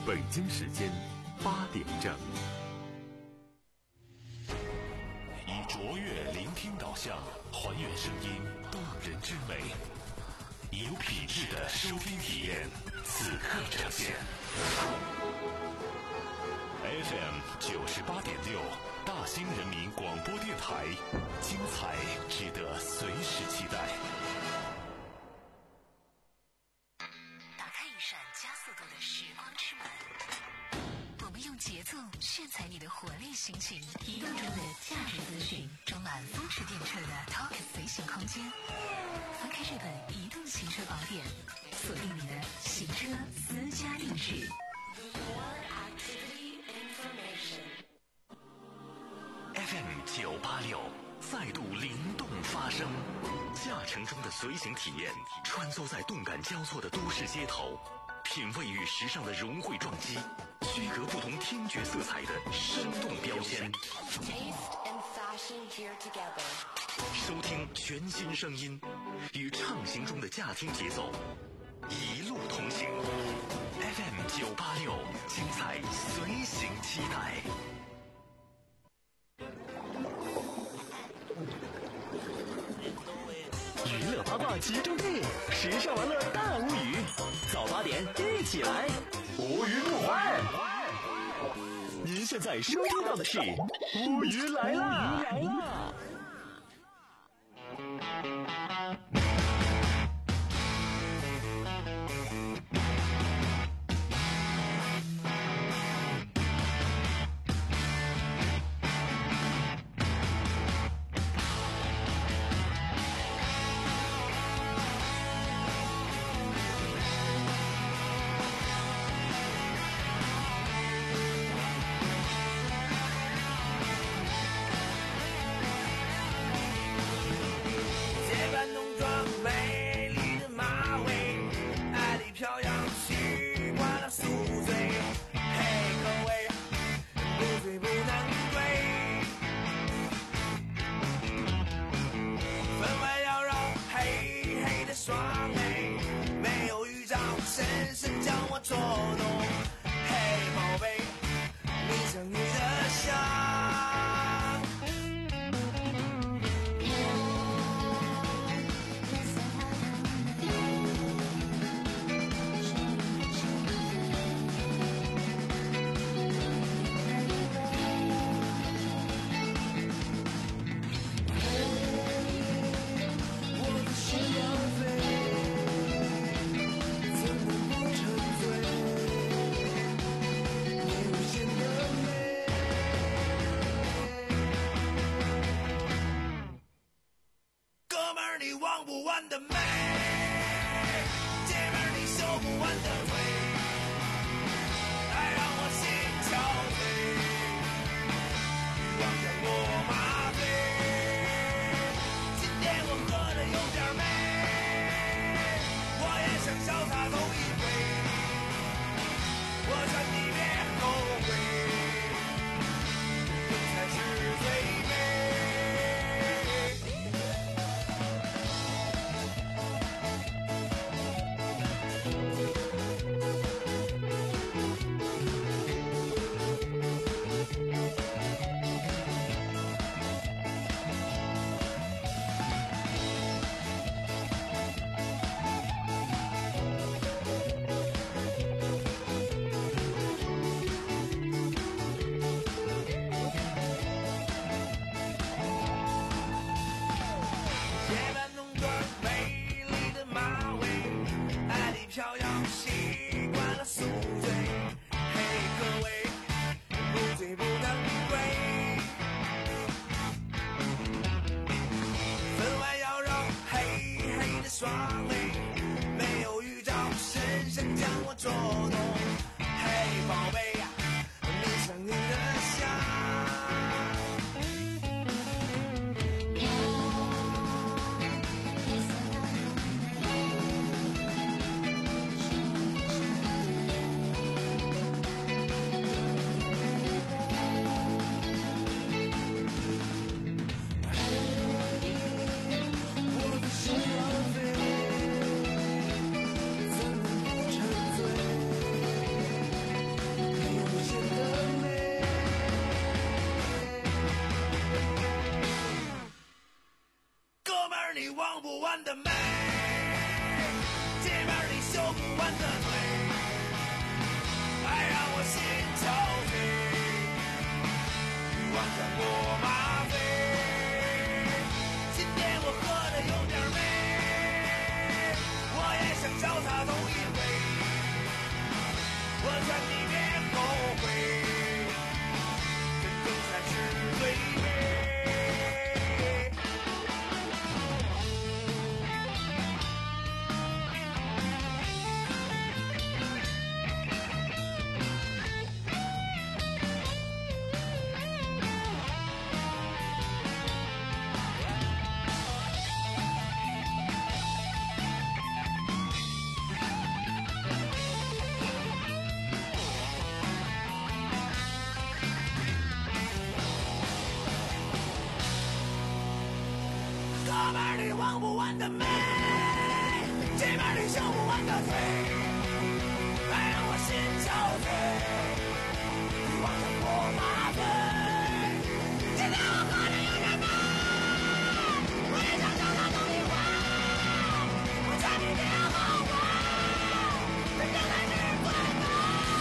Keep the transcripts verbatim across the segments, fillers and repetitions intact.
北京时间八点整。以卓越聆听导向，还原声音动人之美，以有品质的收听体验，此刻呈现。F M 九十八点六，大兴人民广播电台，精彩值得随时期待。 打开一扇加速度的时光之门，我们用节奏炫彩你的活力心情，移动中的价值资讯，装满风驰电掣的 Talk 随行空间。翻开这本移动行车宝典，锁定你的行车私家定制。 F M 九八六再度灵动发声，驾乘中的随行体验，穿梭在动感交错的都市街头，品味与时尚的融汇撞击，区隔不同听觉色彩的生动标签。收听全新声音，与畅行中的驾听节奏，一路同行。F M 九八六，精彩随行期待。娱乐八卦集中地，时尚玩乐大无语，早八点一起来，无语不坏。您现在收听到的是无语来啦！来啦！ 完的美，街边里修不完的腿，爱让我心憔悴，欲望将我麻醉。今天我喝的有点美，我也想潇洒走一回，我劝你别后悔，真正才是最美。哥们儿里忘不完的美，这边里修不完的腿，爱让我心憔悴，欲望将我麻醉。今天我喝的有点美，我也想潇洒走一回，我劝你别后悔，真正才是最美。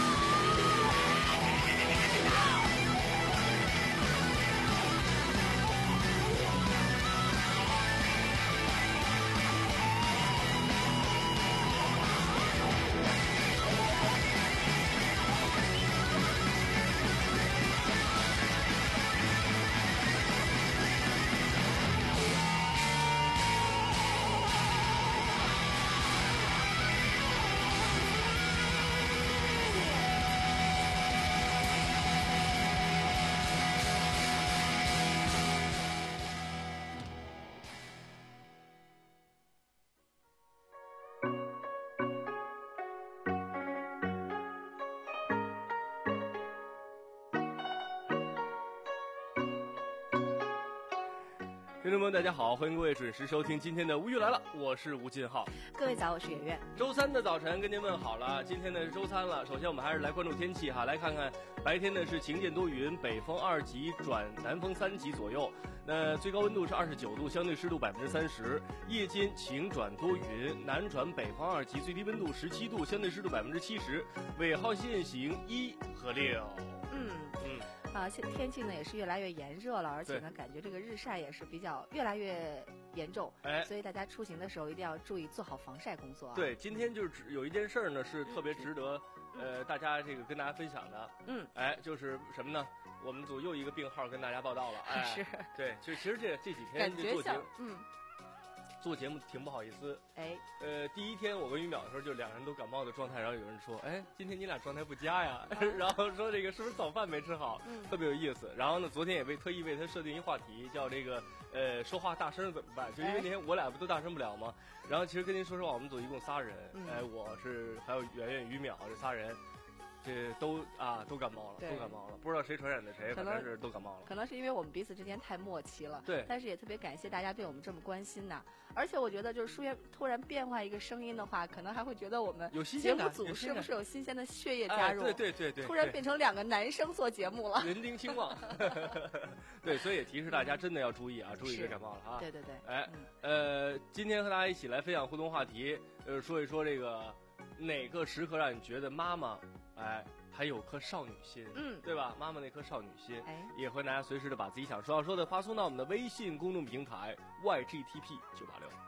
听众朋友大家好，欢迎各位准时收听今天的吴语来了，我是吴金浩。 各位早，我是圆圆。 周三的早晨跟您问好了，今天呢是周三了。首先我们还是来关注天气哈，来看看白天呢是晴间多云，北风二级转南风三级左右，那最高温度是二十九度，相对湿度百分之三十。夜间晴转多云，南转北风二级，最低温度十七度，相对湿度百分之七十。尾号限行一和六。 嗯嗯。啊，现天气呢也是越来越炎热了，而且呢，感觉这个日晒也是比较越来越严重，哎，所以大家出行的时候一定要注意做好防晒工作啊。 对，今天就是有一件事儿呢，是特别值得、嗯、呃大家这个跟大家分享的。嗯，哎，就是什么呢？我们组又一个病号跟大家报道了。哎， 是， 对，就其实这这几天就做节目， 嗯。 做节目挺不好意思， 哎， 呃，第一天我跟于淼的时候，就两人都感冒的状态，然后有人说，哎，今天你俩状态不佳呀，啊、然后说这个是不是早饭没吃好，嗯、特别有意思。然后呢，昨天也为特意为他设定一话题，叫这个呃说话大声怎么办？就因为那天我俩不都大声不了吗？然后其实跟您说实话，我们组一共仨人，嗯、哎，我是还有圆圆、于淼这仨人。这都啊都感冒了，都感冒了，不知道谁传染的谁，反正是都感冒了。 可能是因为我们彼此之间太默契了， 对。 但是也特别感谢大家对我们这么关心呐。而且我觉得，就是书院突然变换一个声音的话，可能还会觉得我们有新鲜感， 节目组是不是有新鲜的血液加入？ 哎、对对对对， 突然变成两个男生做节目了， 人丁兴旺。对，所以也提示大家真的要注意啊，注意别感冒了啊。 对对对。 哎，嗯、呃，今天和大家一起来分享互动话题，呃，说一说这个哪个时刻让你觉得妈妈，哎。还有颗少女心，嗯，对吧？妈妈那颗少女心，哎，也会大家随时的把自己想说要说的发送到我们的微信公众平台 Y G T P 九八六。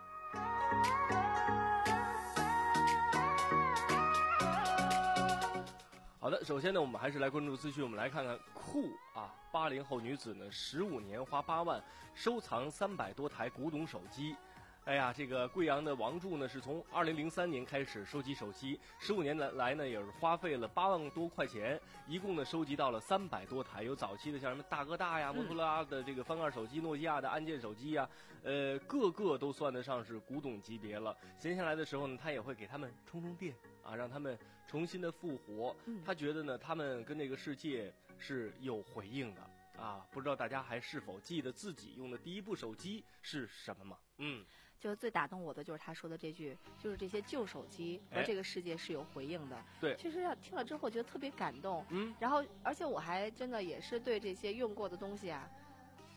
好的，首先呢，我们还是来关注资讯，我们来看看酷啊，八零后女子呢，十五年花八万收藏三百多台古董手机。哎呀，这个贵阳的王柱呢，是从二零零三年开始收集手机，十五年来呢，也是花费了八万多块钱，一共呢收集到了三百多台，有早期的像什么大哥大呀、摩托罗拉的这个翻盖手机、诺基亚的按键手机呀，呃，个个都算得上是古董级别了。闲下来的时候呢，他也会给他们充充电啊，让他们重新的复活。他觉得呢，他们跟这个世界是有回应的。啊，不知道大家还是否记得自己用的第一部手机是什么吗？嗯， 就最打动我的就是他说的这句，就是这些旧手机和这个世界是有回应的。 对， 其实要听了之后觉得特别感动。嗯，然后而且我还真的也是对这些用过的东西啊，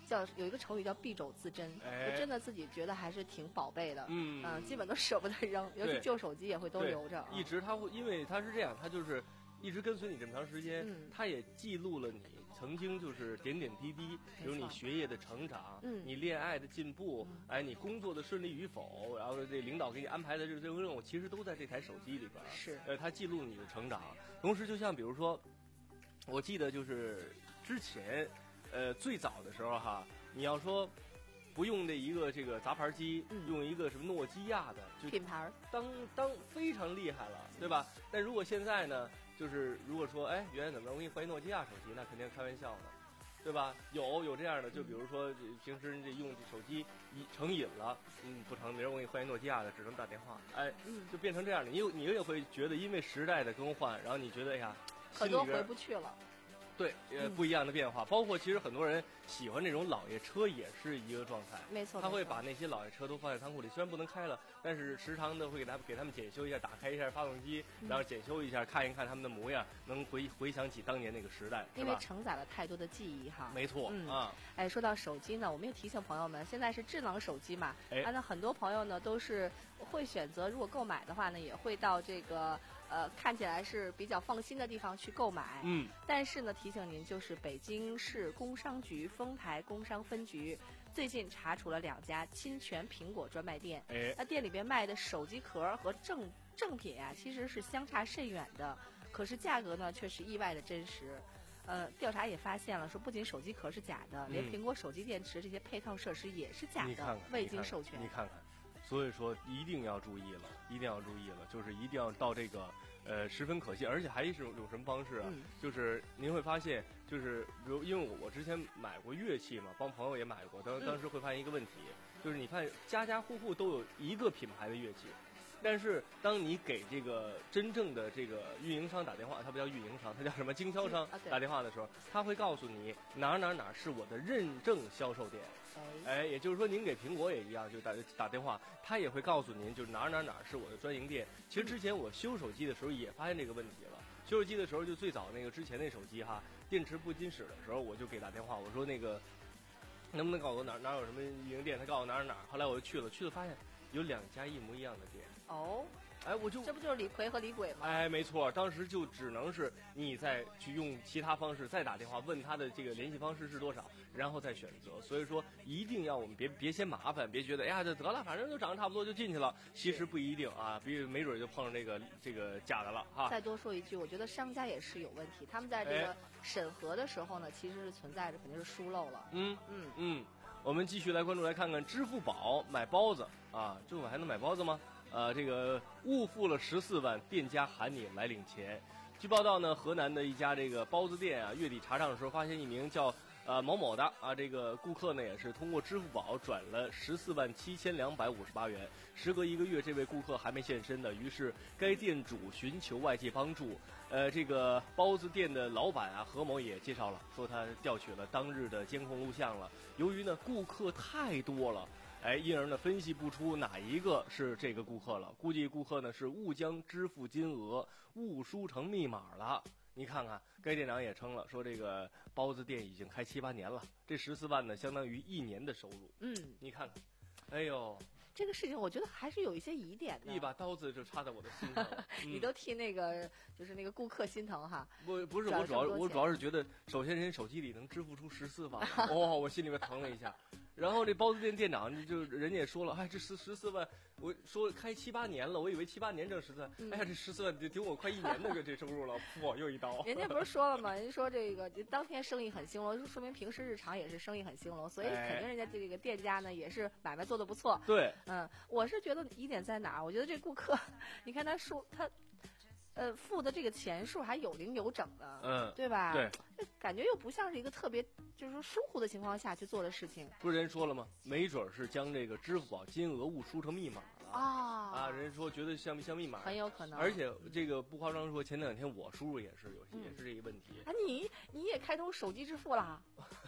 叫有一个成语叫敝帚自珍， 哎、 就真的自己觉得还是挺宝贝的， 嗯嗯，基本都舍不得扔，尤其旧手机也会都留着。 一直它会，因为它是这样，它就是一直跟随你这么长时间， 嗯、 它也记录了你曾经就是点点滴滴，比如你学业的成长， 嗯， 你恋爱的进步， 嗯、 哎，你工作的顺利与否，然后这领导给你安排的这个这个任务，其实都在这台手机里边。 是， 呃，它记录你的成长。同时，就像比如说，我记得就是之前，呃，最早的时候哈，你要说。不用这一个这个杂牌机， 嗯、 用一个什么诺基亚的，就品牌当当非常厉害了，对吧？但如果现在呢，就是如果说，哎，原来怎么着，我给你换一诺基亚手机，那肯定开玩笑呢，对吧？有有这样的，就比如说平时这用手机一成瘾了，嗯，不成，明儿我给你换一诺基亚的，只能打电话，哎，就变成这样的。你有你也会觉得，因为时代的更换，然后你觉得，哎呀， 可多回不去了。 对，呃，不一样的变化，包括其实很多人喜欢这种老爷车也是一个状态， 没错， 他会把那些老爷车都放在仓库里，虽然不能开了，但是时常的会给他给他们检修一下，打开一下发动机，然后检修一下，看一看他们的模样，能回回想起当年那个时代， 因为承载了太多的记忆哈。 没错， 嗯啊， 哎，说到手机呢，我们也提醒朋友们，现在是智能手机嘛， 哎， 那很多朋友呢都是会选择，如果购买的话呢，也会到这个。呃，看起来是比较放心的地方去购买， 嗯， 但是呢，提醒您，就是北京市工商局丰台工商分局最近查处了两家侵权苹果专卖店， 哎， 那店里边卖的手机壳和正正品啊，其实是相差甚远的，可是价格呢却是意外的真实。呃，调查也发现了，说不仅手机壳是假的， 嗯、 连苹果手机电池这些配套设施也是假的， 你看看未经授权。 你看看。所以说一定要注意了，一定要注意了，就是一定要到这个呃十分可信，而且还是有什么方式啊？ 嗯、 就是您会发现，就是比如因为我之前买过乐器嘛，帮朋友也买过，当当时会发现一个问题，嗯、就是你看家家户户都有一个品牌的乐器。但是，当你给这个真正的这个运营商打电话，它不叫运营商，它叫什么经销商打电话的时候，他会告诉你哪哪哪是我的认证销售店。哎，也就是说，您给苹果也一样，就打打电话，他也会告诉您，就是哪哪哪是我的专营店。其实之前我修手机的时候也发现这个问题了。修手机的时候，就最早那个之前那手机哈，电池不经使的时候，我就给打电话，我说那个能不能告诉我哪哪有什么运营店？他告诉我哪哪哪。后来我就去了，去了发现。有两家一模一样的店哦， 哎，我就这不就是李逵和李鬼吗？ 哎，没错，当时就只能是你再去用其他方式再打电话问他的这个联系方式是多少，然后再选择。所以说，一定要我们别别嫌麻烦，别觉得哎呀这得了，反正就长得差不多就进去了，其实不一定啊，比没准就碰上这个这个假的了哈。 再多说一句，我觉得商家也是有问题，他们在这个审核的时候呢，其实是存在着肯定是疏漏了。 嗯嗯嗯。我们继续来关注，来看看支付宝买包子啊！支付宝还能买包子吗？呃，这个误付了十四万，店家喊你来领钱。据报道呢，河南的一家这个包子店啊，月底查账的时候发现一名叫呃某某的啊这个顾客呢，也是通过支付宝转了十四万七千两百五十八元。时隔一个月，这位顾客还没现身呢，于是该店主寻求外界帮助。呃，这个包子店的老板啊何某也介绍了，说他调取了当日的监控录像了。由于呢顾客太多了，哎，因而呢分析不出哪一个是这个顾客了。估计顾客呢是误将支付金额误输成密码了。你看看，该店长也称了，说这个包子店已经开七八年了，这十四万呢相当于一年的收入。 嗯， 你看看，哎呦。 这个事情我觉得还是有一些疑点的， 一把刀子就插在我的心上了。 你都替那个就是那个顾客心疼哈。 不不是，我主要我主要是觉得，首先人手机里能支付出十四万，哦，我心里面疼了一下。然后这包子店店长就人家也说了，哎，这十十四万，我说开七八年了，我以为七八年挣十四万， 嗯、 哎呀，这十四万得顶我快一年那个这收入了，嚯，又一刀。 人家不是说了吗？人家说这个当天生意很兴隆，说明平时日常也是生意很兴隆，所以肯定人家这个店家呢也是买卖做得不错。 对， 嗯，我是觉得疑点在哪儿？我觉得这顾客，你看他说他。呃，付的这个钱数还有零有整的， 嗯， 对吧？ 对， 感觉又不像是一个特别就是说疏忽的情况下去做的事情。 不是人说了吗？没准是将这个支付宝金额误输成密码了啊！ 啊，人说觉得像不像密码？ 很有可能。 而且这个不夸张说，前两天我输入也是有些、嗯、也是这个问题。 啊，你你也开通手机支付了？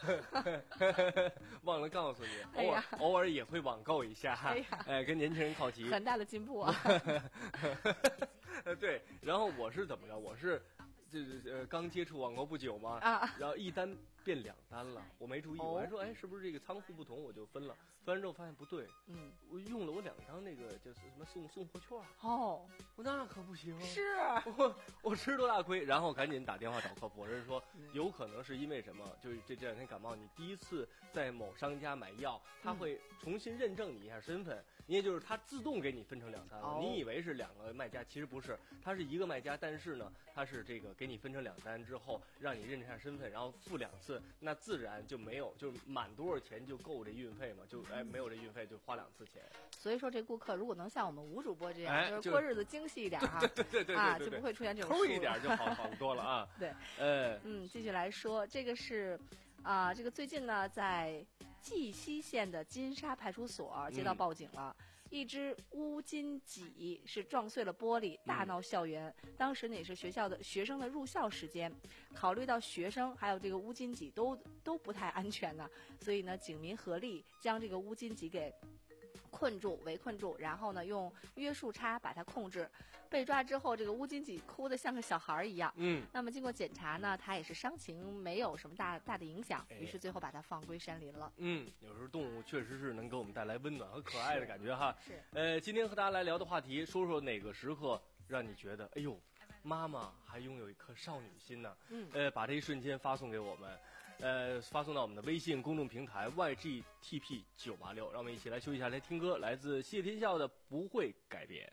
忘了告诉你， 哎、 偶尔偶尔也会网购一下， 哎呀， 哎，跟年轻人靠齐， 很大的进步啊。 对，然后我是怎么着？我是这呃刚接触网购不久嘛， 啊， 然后一单变两单了，我没注意，我还说哎是不是这个仓库不同，我就分了，分完之后发现不对， 嗯， 我用了我两张那个就是什么送送货券， 哦， 我那可不行， 是我我吃多大亏，然后赶紧打电话找客服，人说有可能是因为什么，就是这这两天感冒，你第一次在某商家买药，他会重新认证你一下身份，也就是他自动给你分成两单了， 哦， 你以为是两个卖家，其实不是，他是一个卖家，但是呢，他是这个给你分成两单之后，让你认证一下身份，然后付两次，那自然就没有，就满多少钱就够这运费嘛，就哎没有这运费就花两次钱。 所以说这顾客如果能像我们吴主播这样， 哎、 就是过日子精细一点哈， 对对对对啊，就不会出现这种抠一点就好好多了啊。 对， 呃， 嗯，继续来说，这个是啊、呃，这个最近呢，在绩溪县的金沙派出所接到报警了。嗯，一只乌金麂是撞碎了玻璃，大闹校园。嗯、当时呢也是学校的学生的入校时间，考虑到学生还有这个乌金麂都都不太安全呢，所以呢警民合力将这个乌金麂给困住、围困住，然后呢用约束叉把它控制。被抓之后，这个乌金麂哭得像个小孩一样。 嗯， 那么经过检查呢，他也是伤情没有什么大大的影响，于是最后把它放归山林了。 嗯，有时候动物确实是能给我们带来温暖和可爱的感觉哈。 是。 呃，今天和大家来聊的话题，说说哪个时刻让你觉得，哎呦，妈妈还拥有一颗少女心呢？ 嗯。 呃，把这一瞬间发送给我们。呃，发送到我们的微信公众平台 Y G T P 九八六，让我们一起来休息一下，来听歌，来自谢天笑的《不会改变》。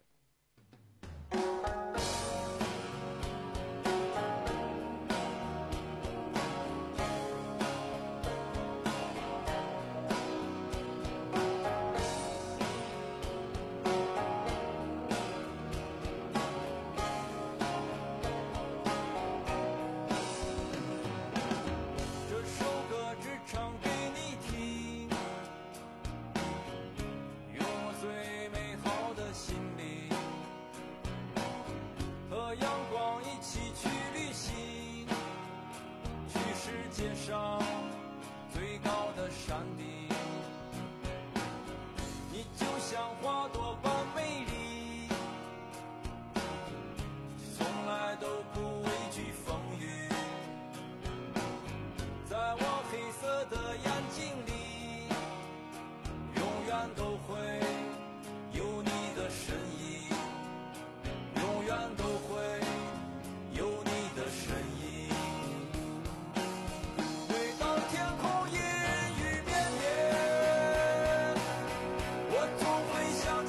最高的山顶，你就像花朵般美丽，从来都不畏惧风雨。在我黑色的眼睛里，永远都会有你的身影，永远都会有你的身影。天空阴雨绵绵，我总会想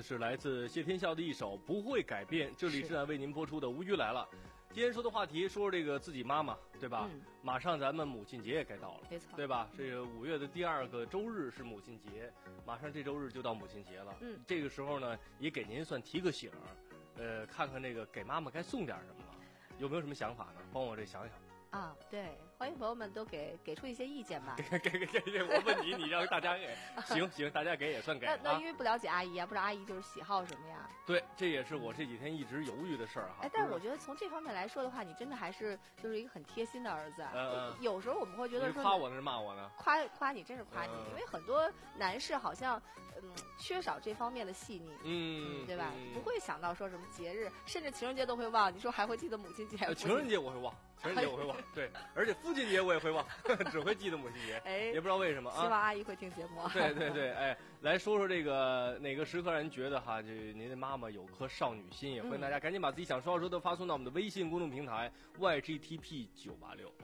是来自谢天笑的一首《不会改变》，这里是在为您播出的《无语来了》。今天说的话题说说这个自己妈妈，对吧？ 嗯、 马上咱们母亲节也该到了， 没错， 对吧？这个五月的第二个周日是母亲节，马上这周日就到母亲节了。 嗯， 这个时候呢，也给您算提个醒儿，呃，看看这个给妈妈该送点什么了，有没有什么想法呢？帮我这想想。 啊，对，欢迎朋友们都给给出一些意见吧。 给给给给，我问你，你让大家给，行行，大家给也算给。 那那因为不了解阿姨啊，不知道阿姨就是喜好什么呀？ 对，这也是我这几天一直犹豫的事儿哈。 哎，但是我觉得从这方面来说的话，你真的还是就是一个很贴心的儿子。 嗯、 有时候我们会觉得说， 夸我呢是骂我呢？ 夸夸你，真是夸你， 嗯、 因为很多男士好像嗯缺少这方面的细腻， 嗯， 对吧？ 嗯、 不会想到说什么节日，甚至情人节都会忘。你说还会记得母亲节？ 呃、情人节我会忘。情人节我会忘，对，而且父亲节我也会忘，只会记得母亲节， 哎， 也不知道为什么啊。 希望阿姨会听节目。 对对对，哎，来说说这个哪个时刻让人觉得哈，这您的妈妈有颗少女心，也欢迎大家赶紧把自己想说的说都发送到我们的微信公众平台 Y G T P 九八六。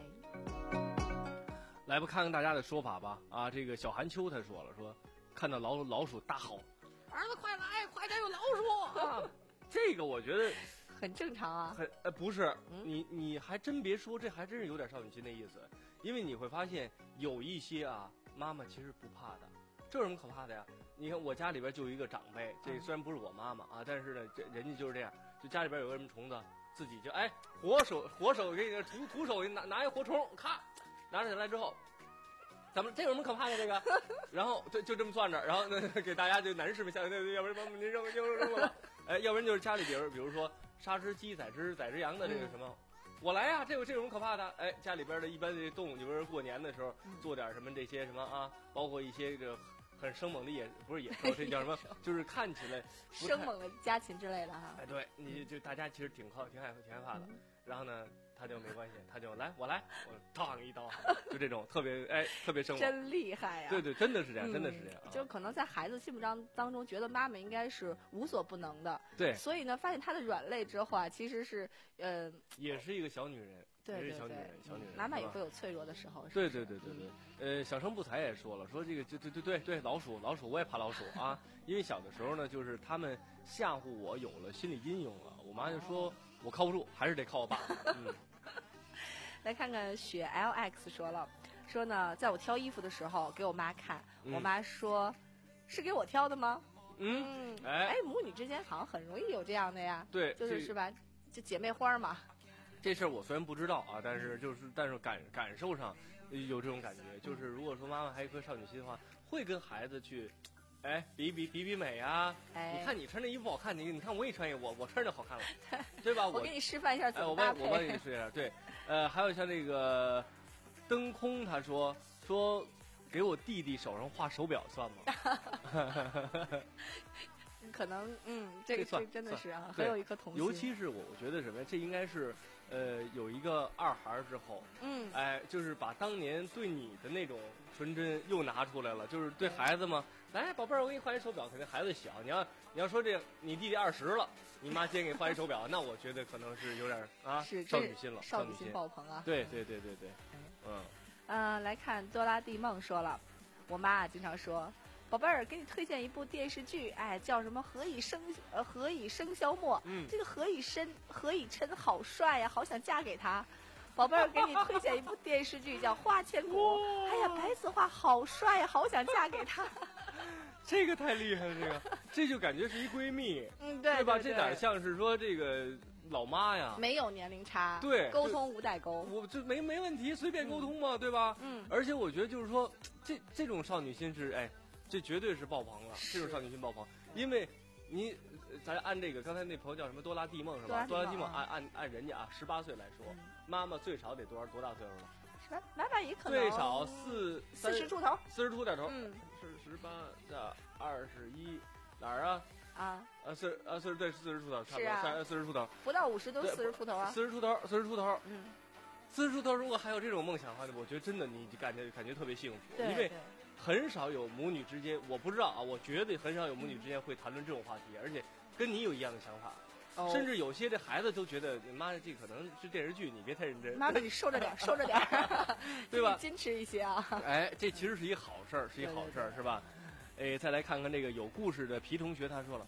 来吧，看看大家的说法吧。啊，这个小寒秋他说了，说看到老老鼠大吼，儿子快来，快点有老鼠啊！这个我觉得。 很正常啊， 很呃不是，嗯、你你还真别说，这还真是有点少女心的意思，因为你会发现有一些啊，妈妈其实不怕的，这有什么可怕的呀？你看我家里边就有一个长辈，这虽然不是我妈妈啊，但是呢，这人家就是这样，就家里边有个什么虫子，自己就哎活手活手给你徒徒手拿拿一活虫，咔拿起来之后，咱们这有什么可怕的这个？然后就就这么算着，然后呢给大家就男士们下，要不然把您扔扔扔了吧，哎，要不然就是家里比如比如说。杀只鸡宰只宰只羊的这个什么，嗯、我来呀、啊！这有这有什么可怕的？哎，家里边的一般的动物，你比如过年的时候、嗯、做点什么这些什么啊，包括一些这个很生猛的野，不是野兽，这叫什么？就是看起来生猛的家禽之类的哈。 哎，对，你就大家其实挺害挺害挺害怕的。嗯、然后呢，他就没关系，他就来我来，我烫一刀，就这种特别哎特别生猛， 真厉害呀！ 对对，真的是这样，嗯、真的是这样。 就可能在孩子心目当当中，觉得妈妈应该是无所不能的。 对， 所以呢，发现她的软肋之后啊，其实是呃， 也是一个小女人。 对对对， 小女人，小女人， 妈妈也会有脆弱的时候。 对对对对对，呃，小生不才也说了，说这个就对对对对，老鼠老鼠我也怕老鼠啊，因为小的时候呢，就是他们吓唬我有了心理阴影了，我妈就说我靠不住，还是得靠我爸。嗯， 来看看雪 L X 说了，说呢，在我挑衣服的时候给我妈看， 嗯、 我妈说，是给我挑的吗？ 嗯， 哎哎，母女之间好像很容易有这样的呀， 对， 就是是吧，就姐妹花嘛。 这事儿我虽然不知道啊，但是就是但是感感受上有这种感觉，就是如果说妈妈还有一颗少女心的话，会跟孩子去，哎比比比比美啊， 哎、 你看你穿这衣服好看，你你看我也穿一个，我我穿着好看了，对吧？ 我给你示范一下怎么搭配。哎、我帮你示范一下，对，呃，还有像这个灯空，他说说给我弟弟手上画手表算吗？ 可能嗯，这个这真的是啊，很有一颗童心。 尤其是我，我觉得什么，这应该是，呃，有一个二孩之后， 嗯， 哎，就是把当年对你的那种纯真又拿出来了，就是对孩子嘛，来，宝贝儿，我给你换一手表，肯定孩子小，你要你要说这你弟弟二十了，你妈先给你换一手表，那我觉得可能是有点啊少女心了， 少女心爆棚啊！ 对对对对对，嗯， 呃，来看多拉蒂梦说了，我妈啊经常说。宝贝儿，给你推荐一部电视剧，哎，叫什么？何以笙呃，何以笙箫默。 嗯， 这个何以琛，何以琛好帅呀，好想嫁给他。宝贝儿，给你推荐一部电视剧，叫《花千骨》。哎呀，白子画好帅呀，好想嫁给他。 这个太厉害了，这个，这就感觉是一闺蜜， 嗯，对， 对吧？这哪像是说这个老妈呀？ 没有年龄差， 对， 沟通无代沟， 我这没没问题，随便沟通嘛， 嗯、 对吧？ 嗯， 而且我觉得就是说，这这种少女心是哎。这绝对是爆棚了，这种少女心爆棚，因为你，咱按这个刚才那朋友叫什么多拉蒂梦是吧？多拉蒂梦按按按人家啊，十八岁来说， 嗯、 妈妈最少得多少多大岁数了？ 是吧？妈妈也可能最少四四十出头， 四十出点头， 嗯， 是十八的二十一，哪儿啊？ 啊， 呃四呃四十对四十出头，差不多啊， 四十出头， 不到五十都四十出头啊， 四十出头，四十出头， 嗯， 四十出头，如果还有这种梦想的话，我觉得真的你感觉感觉特别幸福， 因为。很少有母女之间，我不知道啊，我觉得很少有母女之间会谈论这种话题，而且跟你有一样的想法， 哦、 甚至有些这孩子都觉得，妈，这可能是电视剧，你别太认真。 妈妈，你收着点，收着点， 对吧？ 矜持一些啊。 哎，这其实是一好事儿，是一好事儿，是吧？哎，再来看看这个有故事的皮同学，他说了，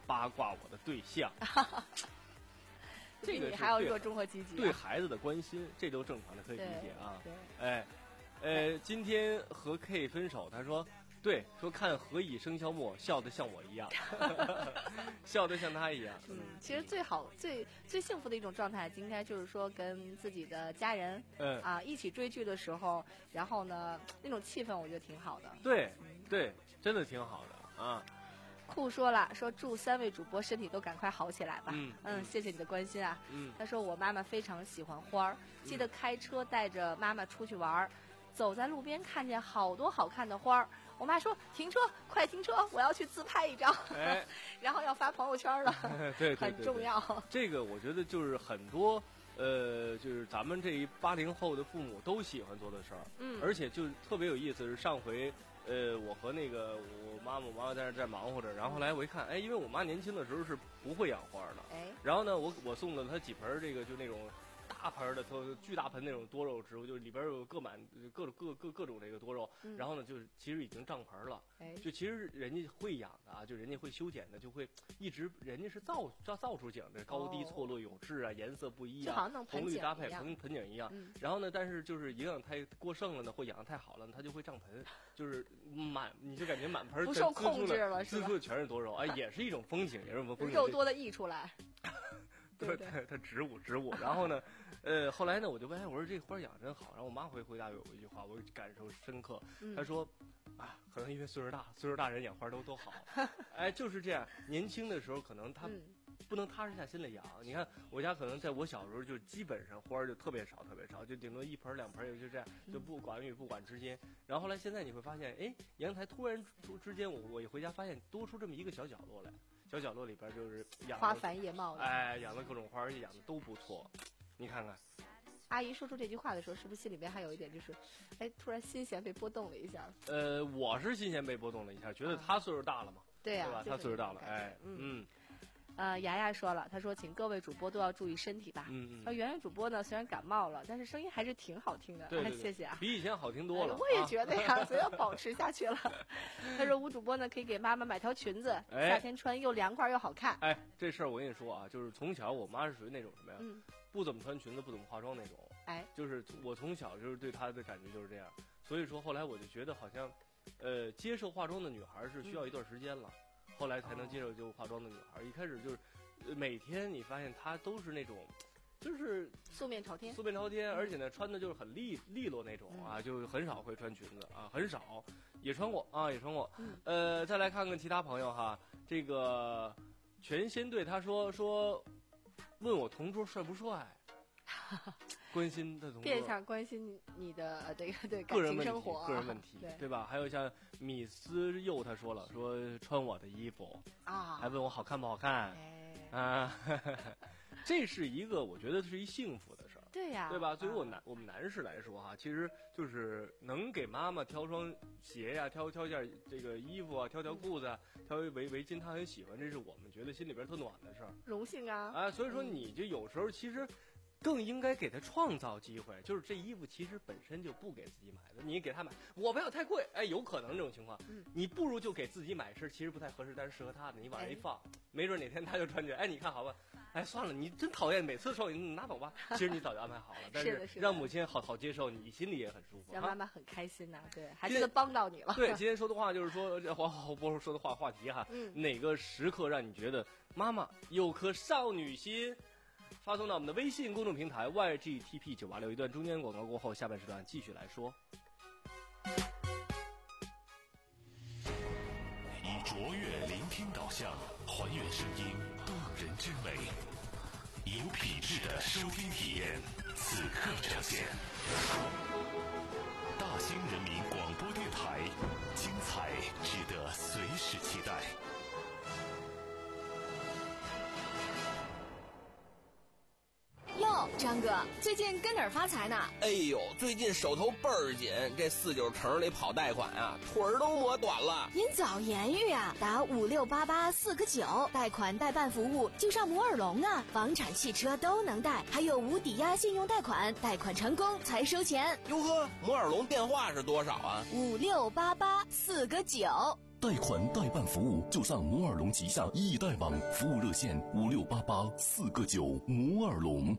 八卦我的对象。这个比你还要热衷和积极、啊， 对孩子的关心，这都正常的，可以理解啊。 对， 哎，呃，今天和 K 分手，他说，对，说看《何以笙箫默》，笑得像我一样，笑得像他一样。 嗯，其实最好、最最幸福的一种状态，应该就是说跟自己的家人， 嗯啊，一起追剧的时候，然后呢，那种气氛我觉得挺好的。 对，对，真的挺好的啊。 酷说了，说祝三位主播身体都赶快好起来吧。 嗯嗯，谢谢你的关心啊。 嗯， 他说我妈妈非常喜欢花儿，记得开车带着妈妈出去玩儿，走在路边看见好多好看的花儿，我妈说停车，快停车，我要去自拍一张。 哎， 然后要发朋友圈了。 对，对很重要。 这个我觉得就是很多。呃，就是咱们这一八零后的父母都喜欢做的事儿， 嗯， 而且就特别有意思。是上回，呃，我和那个我妈妈，我妈妈在那在忙活着，然后后来我一看，哎，因为我妈年轻的时候是不会养花的， 哎， 然后呢，我我送了她几盆这个就那种大盆的，特巨大盆那种多肉植物，就里边有各满各种各各各种这个多肉， 嗯、 然后呢，就是其实已经胀盆了， 哎， 就其实人家会养的啊，就人家会修剪的，就会一直人家是造造造出景的，高低错落有致啊，哦、颜色不一啊，红绿搭配，盆盆景一样。 嗯、 然后呢，但是就是营养太过剩了呢，或养的太好了，它就会胀盆，就是满你就感觉满盆不受控制了， 滋出的全是多肉，哎，也是一种风景，也是什么风景？ 肉多的溢出来。 对对，它植物植物，然后呢，呃，后来呢，我就问，我说这花养真好。然后我妈回回答有一句话，我感受深刻。 嗯、 她说，啊，可能因为岁数大，岁数大人养花都都好。哎，就是这样。年轻的时候可能他不能踏实下心来养。你看我家可能在我小时候就基本上花就特别少，特别少，就顶多一盆两盆，也就这样，就不管与不管之间。然后后来现在你会发现，哎，阳台突然出之间，我我一回家发现多出这么一个小角落来。小角落里边就是养花繁叶茂的， 哎，养了各种花，而且养的都不错。你看看， 阿姨说出这句话的时候，是不是心里边还有一点就是，哎，突然心弦被波动了一下？ 呃，我是心弦被波动了一下，觉得他岁数大了嘛， 啊、对呀、 啊，对吧？他岁数大了，哎， 嗯。 嗯呃，牙牙说了，他说请各位主播都要注意身体吧。 嗯嗯。 呃，圆圆主播呢虽然感冒了，但是声音还是挺好听的。 对对对， 谢谢啊。 比以前好听多了。 哎、我也觉得呀，啊、所以要保持下去了。他说吴主播呢可以给妈妈买条裙子， 哎、 夏天穿又凉快又好看。 哎，这事儿我跟你说啊，就是从小我妈是属于那种什么呀？ 嗯。 不怎么穿裙子，不怎么化妆那种。 哎。 就是我从小就是对她的感觉就是这样，所以说后来我就觉得好像，呃，接受化妆的女孩是需要一段时间了，嗯、后来才能接受就化妆的女孩。一开始就是。每天你发现她都是那种，就是素面朝天， 素面朝天，而且呢穿的就是很利利落那种啊， 嗯、 就很少会穿裙子啊，很少，也穿过啊，也穿过。 嗯、 呃，再来看看其他朋友哈，这个全仙队他说说，问我同桌帅不帅，关心的同桌， 变相关心你的这个对个人感情生活、 个人问题， 对对吧？还有像米思佑他说了，说穿我的衣服啊， 还问我好看不好看。 哎啊，这是一个我觉得是一幸福的事儿， 对呀、啊， 对吧？对于我男、啊、我们男士来说哈，其实就是能给妈妈挑双鞋呀、啊，挑挑件这个衣服啊，挑条裤子啊，挑一围围巾，她很喜欢，这是我们觉得心里边特暖的事儿， 荣幸啊！ 啊，所以说你就有时候其实更应该给他创造机会，就是这衣服其实本身就不给自己买的，你给他买，我不要太贵，哎，有可能这种情况， 嗯， 你不如就给自己买身其实不太合适，但是适合他的，你往那一放。哎，没准哪天他就穿着，哎，你看好吧？哎，算了，你真讨厌，每次说你拿走吧。其实你早就安排好了，但是让母亲好好接受，你心里也很舒服， 让妈妈很开心呐、啊。对，还真的帮到你了。 对，今天说的话就是说，这黄黄波说的话话题哈， 嗯， 哪个时刻让你觉得妈妈有颗少女心？发送到我们的微信公众平台 Y G T P 九八六，一段中间广告过后，下半时段继续来说。 以卓越聆听导向，还原声音动人之美，有品质的收听体验，此刻呈现。大兴人民广播电台，精彩值得随时期待。 哟，张哥，最近跟哪儿发财呢？ 哎呦，最近手头倍儿紧，这四九城里跑贷款啊，腿儿都磨短了。 您早言语啊，打五六八八四个九，贷款代办服务就上摩尔龙啊，房产、汽车都能贷，还有无抵押信用贷款，贷款成功才收钱。 哟呵，摩尔龙电话是多少啊？ 五六八八四个九。 贷款代办服务就上摩尔龙旗下易贷网，服务热线五六八八四个九。摩尔龙。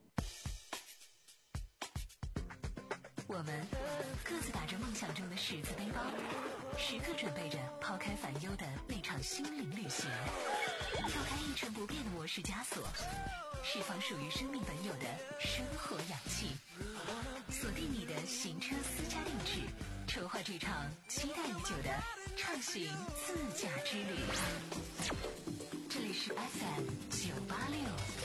我们各自打着梦想中的十字背包，时刻准备着抛开烦忧的那场心灵旅行，跳开一成不变的模式枷锁，释放属于生命本有的生活氧气，锁定你的行车私家定制，筹划这场期待已久的畅行自驾之旅。这里是 F M 九八六。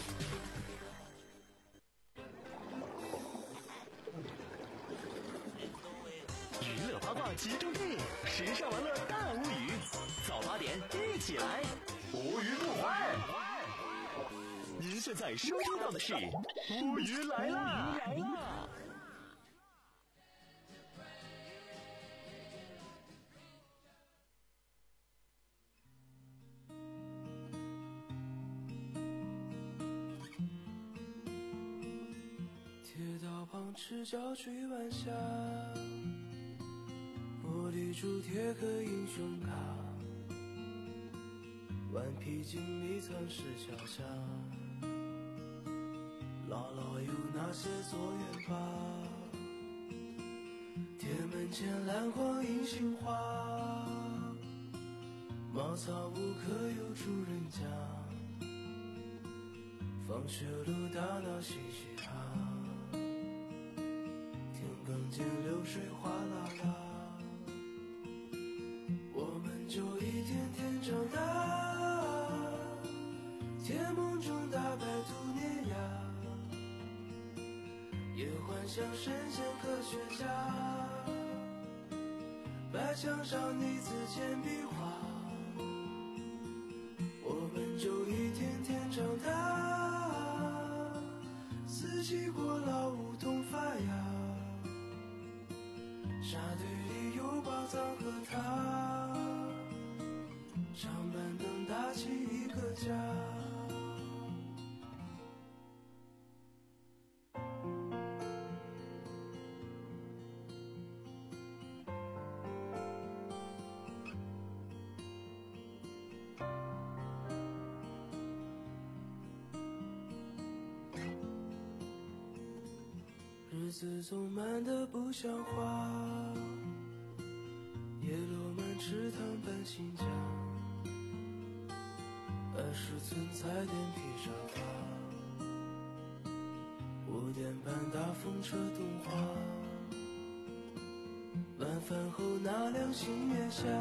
娱乐八卦集中地，时尚玩乐大无语。早八点一起来，无鱼不欢。您现在收听到的是无鱼来啦！ 铁道旁赤脚追晚霞，玻璃珠贴个英雄卡，顽皮筋迷藏石桥下，姥姥有那些作业吧，铁门前篮筐银杏花，茅草屋可有住人家，放学路打闹嘻嘻哈，田埂间流水哗啦啦，我们就一天天长大，甜梦中大白兔碾压，也幻想神仙科学家，白墙上你字简笔画，我们就一天天长大，四季过老梧桐发芽，沙堆里有宝藏和他，长板凳搭起一个家。日子总慢得不像话，叶落满池塘搬新家，二十寸彩电披上发，五点半大风车动画，晚饭后那凉星月下，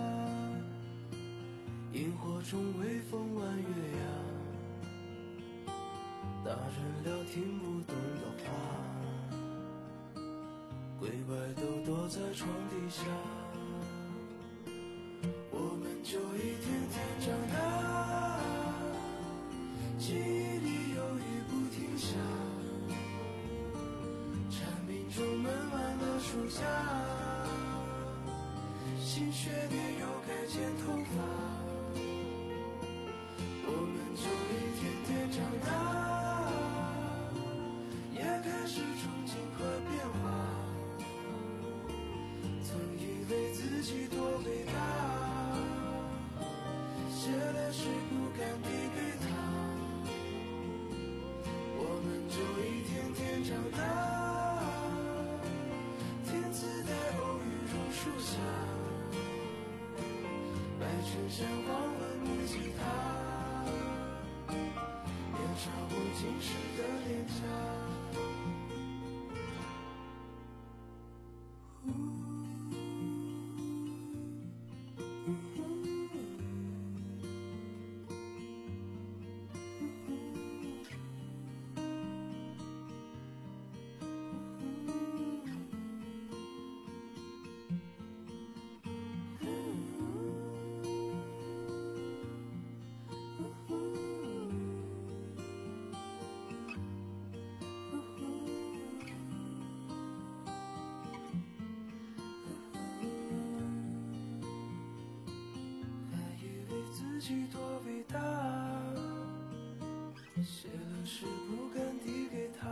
萤火虫微风弯月牙，大人聊听不懂的话，鬼怪都躲在床底下，我们就一天天长大，记忆里有雨不停下，蝉鸣中闷完了暑假，新学年又该剪头发，我们就一天天长大，也开始憧憬和变化，曾以为自己多伟大，写了诗不敢递给他，我们就一天天长大，天自带偶遇榕树下，白衬衫黄昏木吉他，年少不经事的脸颊。自己多伟大，写了诗不敢递给他，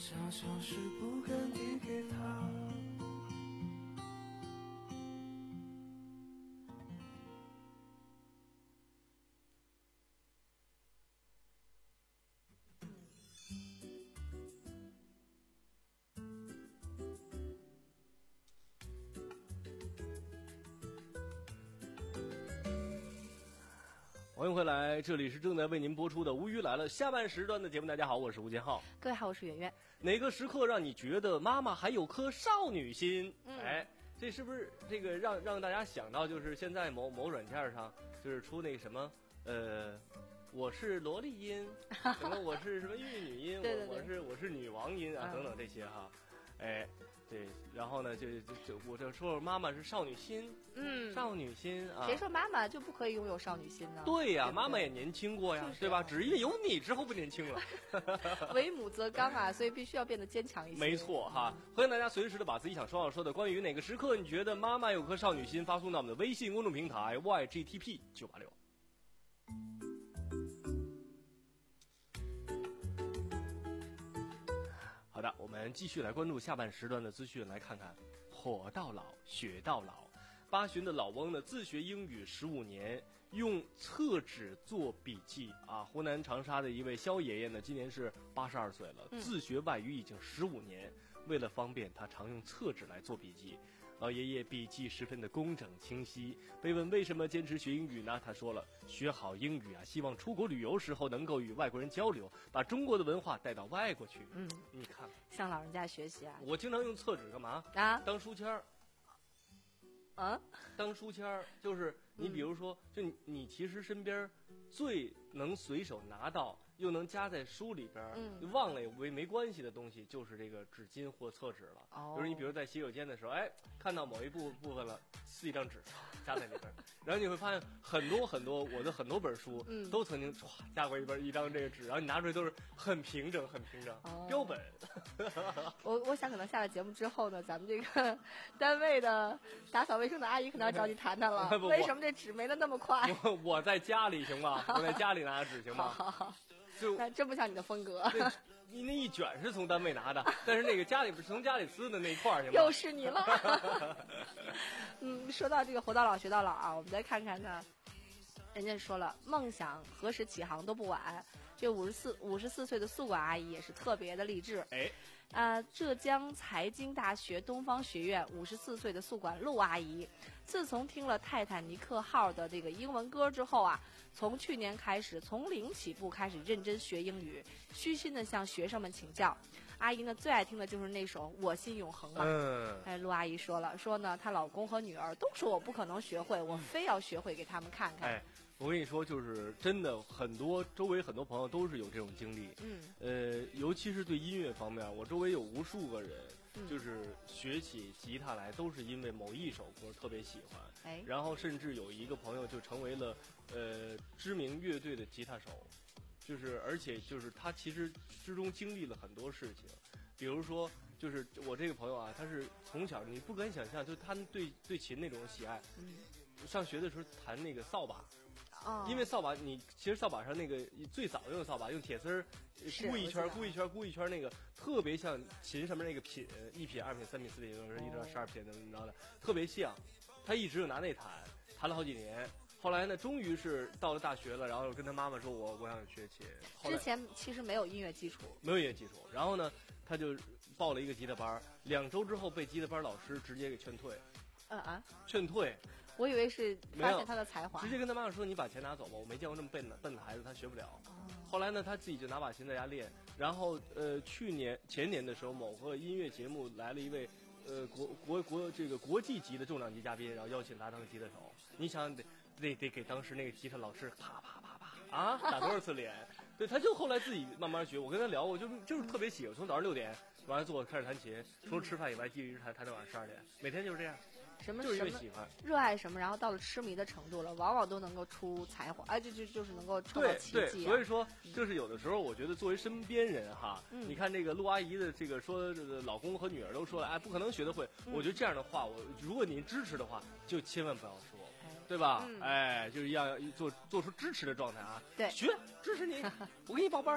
小小事不敢递给他。 欢迎回来，这里是正在为您播出的《吴语来了》下半时段的节目。大家好，我是吴建浩。 各位好，我是圆圆。 哪个时刻让你觉得妈妈还有颗少女心？ 嗯、 哎，这是不是这个让让大家想到，就是现在某某软件上就是出那个什么呃，我是萝莉音，什么我是什么玉女音， 对对对我我是我是女王音啊、嗯、等等这些哈，哎。对，然后呢，就就就我就说妈妈是少女心， 嗯， 少女心啊。 谁说妈妈就不可以拥有少女心呢？ 对呀、啊，妈妈也年轻过呀，对吧？只是因为有你之后不年轻了。 为母则刚啊，所以必须要变得坚强一些。 没错哈，欢迎大家随时的把自己想说要说的关于哪个时刻你觉得妈妈有颗少女心，发送到我们的微信公众平台 Y G T P 九八六。好的，我们继续来关注下半时段的资讯，来看看活到老学到老。八旬的老翁呢，自学英语十五年，用厕纸做笔记啊。湖南长沙的一位肖爷爷呢，今年是八十二岁了， 嗯、 自学外语已经十五年。为了方便，他常用厕纸来做笔记。老爷爷笔记十分的工整清晰。被问为什么坚持学英语呢？他说了，学好英语啊，希望出国旅游时候能够与外国人交流，把中国的文化带到外国去。 嗯， 你看， 向老人家学习啊。 我经常用厕纸干嘛啊？ 当书签儿。 啊？当书签儿就是你，比如说，嗯、就你你其实身边最能随手拿到，又能夹在书里边， 嗯， 忘了也没没关系的东西，就是这个纸巾或厕纸了。 哦， 比如你比如在洗手间的时候，哎，看到某一部部分了，撕一张纸夹在里边，然后你会发现很多很多我的很多本书， 嗯， 都曾经唰夹过一本一张这个纸，然后你拿出来都是很平整很平整， 哦、 标本。 我我想可能下了节目之后呢，咱们这个单位的打扫卫生的阿姨可能要找你谈谈了， 不不为什么这纸没得那么快？ 我我在家里行吗？我在家里拿的纸行吗？ 好好好， 就那真不像你的风格。 你那一卷是从单位拿的，但是那个家里不是从家里撕的那一块行吗？ 又是你了。嗯，说到这个活到老学到老啊，我们再看看呢，人家说了，梦想何时起航都不晚。这五十四五十四岁的宿管阿姨也是特别的励志。 哎， 啊，浙江财经大学东方学院五十四岁的宿管陆阿姨，自从听了泰坦尼克号的这个英文歌之后啊，从去年开始，从零起步开始认真学英语，虚心的向学生们请教。阿姨呢最爱听的就是那首《我心永恒》嘛。 嗯。 哎，陆阿姨说了，说呢，她老公和女儿都说我不可能学会，我非要学会给他们看看。 哎。我跟你说，就是真的，很多周围很多朋友都是有这种经历。 嗯， 呃，尤其是对音乐方面，我周围有无数个人， 嗯、 就是学起吉他来都是因为某一首歌特别喜欢。 哎， 然后甚至有一个朋友就成为了呃知名乐队的吉他手，就是而且就是他其实之中经历了很多事情，比如说就是我这个朋友啊，他是从小你不敢想象，就他对对琴那种喜爱。 嗯， 上学的时候弹那个扫把。 哦、 因为扫把，你其实扫把上那个最早用的扫把，用铁丝儿箍一圈，箍一圈，箍一圈，那个特别像琴上面那个品，一品、二品、三品、四品，一直到十二品，怎么着的，特别像。他一直就拿那弹，弹了好几年。后来呢，终于是到了大学了，然后跟他妈妈说我我想学琴。 之前其实没有音乐基础， 没有音乐基础。然后呢，他就报了一个吉他班，两周之后被吉他班老师直接给劝退。 嗯啊， 劝退。 我以为是发现他的才华， 直接跟他妈妈说：“你把钱拿走吧，我没见过这么笨的笨的孩子，他学不了。 哦” 后来呢，他自己就拿把琴在家练。然后呃，去年前年的时候，某个音乐节目来了一位呃国国国这个国际级的重量级嘉宾，然后邀请他当吉他手。你想得得得给当时那个吉他老师啪啪啪啪啊打多少次脸？对，他就后来自己慢慢学。我跟他聊，我就就是特别喜欢，从早上六点完了坐开始弹琴，除了吃饭以外，一直弹弹到晚上十二点，每天就是这样。 什么就是因为喜欢热爱什么，然后到了痴迷的程度了，往往都能够出才华，哎，就就就是能够创造奇迹、啊。 对对，所以说就是有的时候，我觉得作为身边人哈， 嗯、 你看这个陆阿姨的这个说，这个老公和女儿都说了，哎，不可能学得会。 嗯、 我觉得这样的话，我如果您支持的话，就千万不要说，对吧？ 嗯、 哎，就是要做做出支持的状态啊。 对， 学支持你，我给你报班。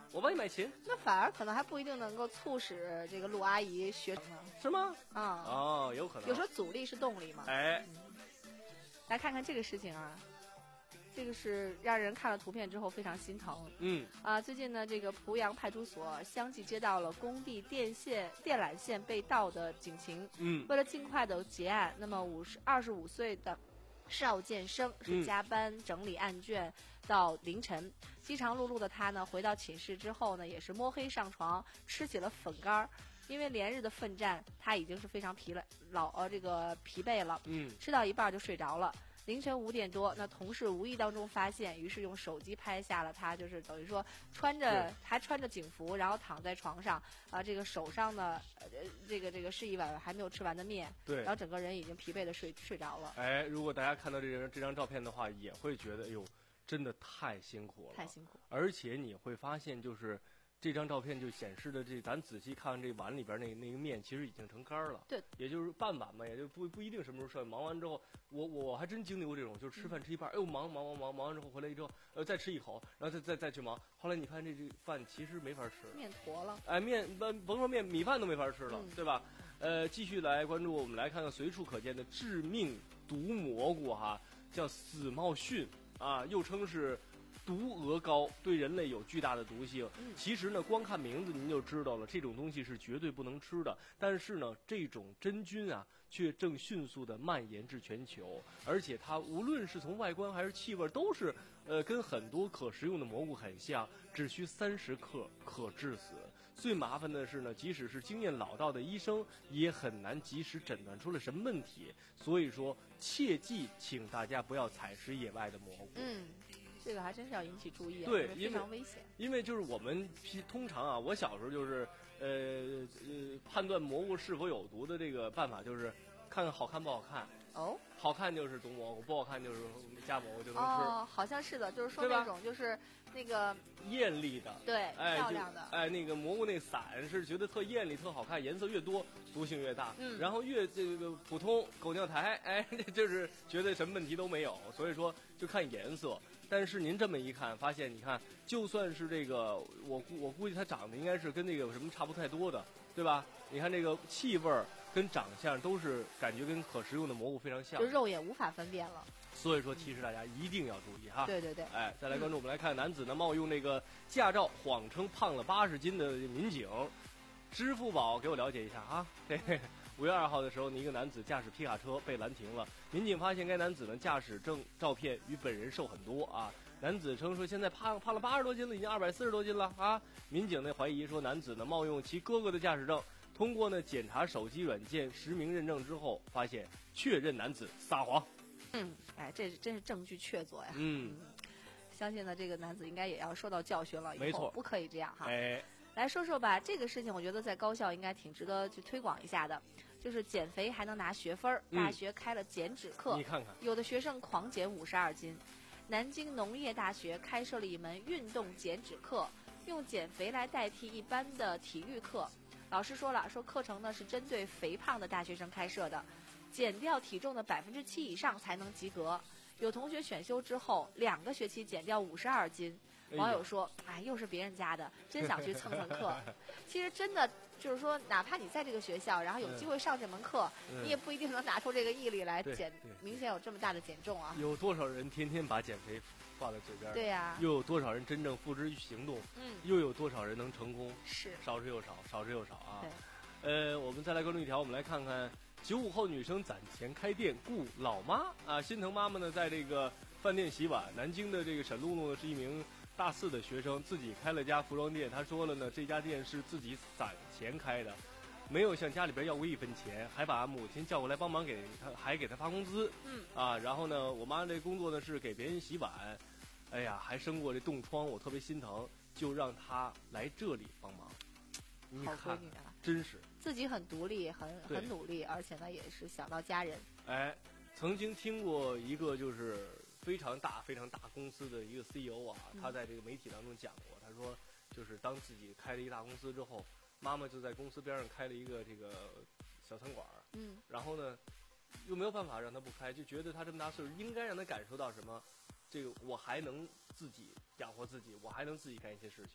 我帮你买琴， 那反而可能还不一定能够促使这个陆阿姨学成呢， 是吗？ 啊、 嗯，哦，有可能。 有时候阻力是动力嘛。 哎， 嗯、来看看这个事情啊。这个是让人看了图片之后非常心疼。 嗯啊，最近呢，这个濮阳派出所相继接到了工地电线电缆线被盗的警情。 嗯， 为了尽快的结案，那么五十二十五岁的邵建生是加班整理案卷到凌晨，饥肠辘辘的他呢，回到寝室之后呢，也是摸黑上床吃起了粉干儿。因为连日的奋战，他已经是非常疲了老呃这个疲惫了。 嗯， 吃到一半就睡着了。凌晨五点多，那同事无意当中发现，于是用手机拍下了他，就是等于说穿着还穿着警服，然后躺在床上，啊、呃，这个手上呢，呃，这个这个是一碗还没有吃完的面， 对， 然后整个人已经疲惫的睡睡着了。 哎，如果大家看到这张这张照片的话，也会觉得，哎呦，真的太辛苦了， 太辛苦。 而且你会发现，就是这张照片就显示的这，咱仔细看这碗里边那那个面，其实已经成干了。 对， 也就是半碗嘛，也就不不一定什么时候涮。忙完之后，我我还真经历过这种，就是吃饭吃一半，哎呦忙忙忙忙忙完之后回来之后，呃再吃一口，然后再再再去忙。后来你看这这饭其实没法吃了， 面坨了。 哎，面甭甭说面，米饭都没法吃了， 嗯、 对吧？呃，继续来关注，我们来看看随处可见的致命毒蘑菇哈，叫死茂蕈啊，又称是毒鹅膏，对人类有巨大的毒性。其实呢，光看名字您就知道了，这种东西是绝对不能吃的。但是呢，这种真菌啊，却正迅速地蔓延至全球，而且它无论是从外观还是气味，都是呃跟很多可食用的蘑菇很像，只需三十克可致死。最麻烦的是呢，即使是经验老道的医生，也很难及时诊断出了什么问题。所以说，切记，请大家不要采食野外的蘑菇。 嗯。这个还真是要引起注意啊， 对， 非常危险。 因为就是我们通常啊，我小时候就是呃呃判断蘑菇是否有毒的这个办法就是看看好看不好看。 哦， 好看就是毒蘑菇，不好看就是假蘑菇就能吃。 哦，好像是的，就是说那种就是那个艳丽的， 对， 哎、 漂亮的， 哎，那个蘑菇那个伞是觉得特艳丽、特好看，颜色越多毒性越大。 嗯， 然后越这个普通狗尿苔，哎，就是觉得什么问题都没有。所以说就看颜色。但是您这么一看，发现你看，就算是这个，我估我估计它长得应该是跟那个什么差不太多的，对吧？你看这个气味跟长相都是感觉跟可食用的蘑菇非常像， 就肉眼无法分辨了。 所以说，提示大家一定要注意哈。 对对对。 哎，再来关注，我们来看男子呢冒用那个驾照谎称胖了八十斤的民警，支付宝给我了解一下啊。嘿嘿。五月二号的时候，一个男子驾驶皮卡车被拦停了。民警发现该男子呢驾驶证照片与本人瘦很多啊。男子称说现在胖胖了八十多斤了，已经二百四十多斤了啊。民警呢怀疑说男子呢冒用其哥哥的驾驶证，通过呢检查手机软件实名认证之后，发现确认男子撒谎。 嗯，哎，这真是证据确凿呀。 嗯， 嗯相信呢这个男子应该也要受到教训了，以后不可以这样哈。 哎， 来说说吧，这个事情我觉得在高校应该挺值得去推广一下的。就是减肥还能拿学分，大学开了减脂课， 嗯、你看看， 有的学生狂减五十二斤。南京农业大学开设了一门运动减脂课，用减肥来代替一般的体育课。老师说了，说课程呢是针对肥胖的大学生开设的，减掉体重的百分之七以上才能及格。有同学选修之后，两个学期减掉五十二斤。网友说：“哎，又是别人家的，真想去蹭蹭课。”其实真的就是说，哪怕你在这个学校，然后有机会上这门课， 嗯、 你也不一定能拿出这个毅力来减， 嗯、 明显有这么大的减重啊！ 有多少人天天把减肥挂在嘴边？ 对呀、啊， 又有多少人真正付之于行动？ 嗯， 又有多少人能成功？ 是少之又少，少之又少啊！ 对， 呃，我们再来关注一条，我们来看看九五后女生攒钱开店雇老妈啊，心疼妈妈呢，在这个饭店洗碗。南京的这个沈露露呢，是一名大四的学生，自己开了家服装店。他说了呢，这家店是自己攒钱开的，没有向家里边要过一分钱，还把母亲叫过来帮忙给他，还给他发工资。 嗯啊，然后呢，我妈这工作呢是给别人洗碗，哎呀，还生过这冻疮，我特别心疼，就让她来这里帮忙。你看， 好闺女啊， 真是自己很独立，很很努力，而且呢也是想到家人。 哎，曾经听过一个就是非常大非常大公司的一个 C E O 啊，他在这个媒体当中讲过，他说就是当自己开了一大公司之后，妈妈就在公司边上开了一个这个小餐馆， 嗯， 然后呢又没有办法让他不开，就觉得他这么大岁数应该让他感受到什么，这个我还能自己养活自己，我还能自己干一些事情。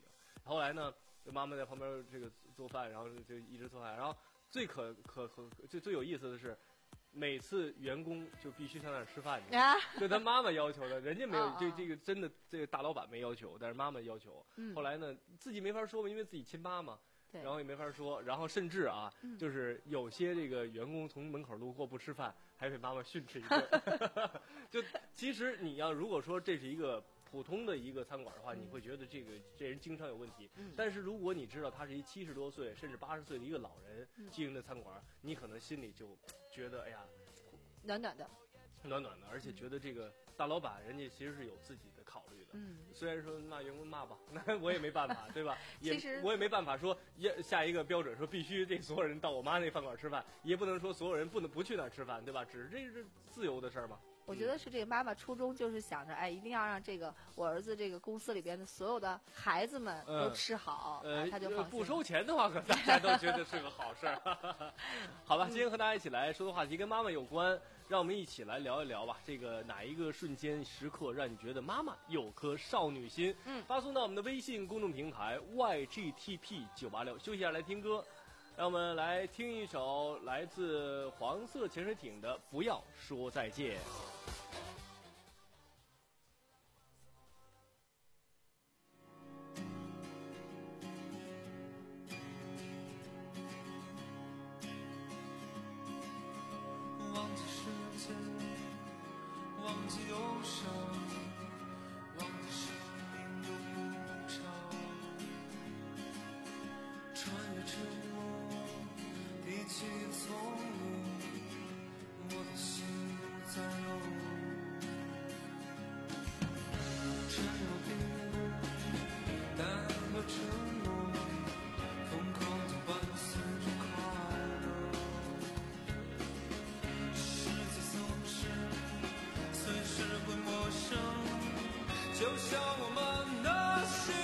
后来呢，妈妈在旁边这个做饭，然后就一直做饭，然后最可可可最最有意思的是。每次员工就必须上那儿吃饭去， 啊， 就他妈妈要求的，人家没有， 哦这这个真的这个大老板没要求，但是妈妈要求。 嗯后来呢，自己没法说嘛，因为自己亲妈嘛， 对然后也没法说，然后甚至啊， 嗯就是有些这个员工从门口路过不吃饭，还被妈妈训斥一顿。就其实你要如果说这是一个普通的一个餐馆的话， 嗯你会觉得这个这人经商有问题。 嗯但是如果你知道他是一七十多岁甚至八十岁的一个老人嗯经营的餐馆，你可能心里就觉得哎呀。 暖暖的， 暖暖的，而且觉得这个大老板人家其实是有自己的考虑的。 嗯， 虽然说骂员工骂吧，那我也没办法，对吧？也其实我也没办法说也下一个标准，说必须这所有人到我妈那饭馆吃饭，也不能说所有人不能不去那儿吃饭，对吧？只是这是自由的事儿嘛。 我觉得是这个妈妈初衷就是想着，哎，一定要让这个我儿子这个公司里边的所有的孩子们都吃好， 呃， 哎他就放心不收钱的话，可大家都觉得是个好事儿。好吧，今天和大家一起来说的话题跟妈妈有关，让我们一起来聊一聊吧。这个哪一个瞬间时刻让你觉得妈妈有颗少女心？ 嗯， 发送到我们的微信公众平台 Y G T P 九八六，休息一下来听歌。让我们来听一首来自黄色潜水艇的《不要说再见》。 忘记时间，忘记忧伤，忘记生命永远无常，穿越沉默，低起丛林，我的心不再有沉默冰冷，淡和沉默，疯狂地伴随着快乐。世界总是随时会陌生，就像我们的心。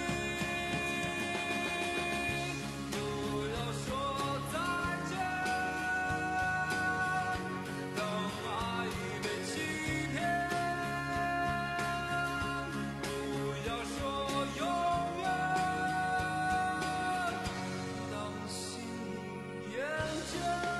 不要说再见，当爱已被欺骗。不要说永远，当心已厌倦。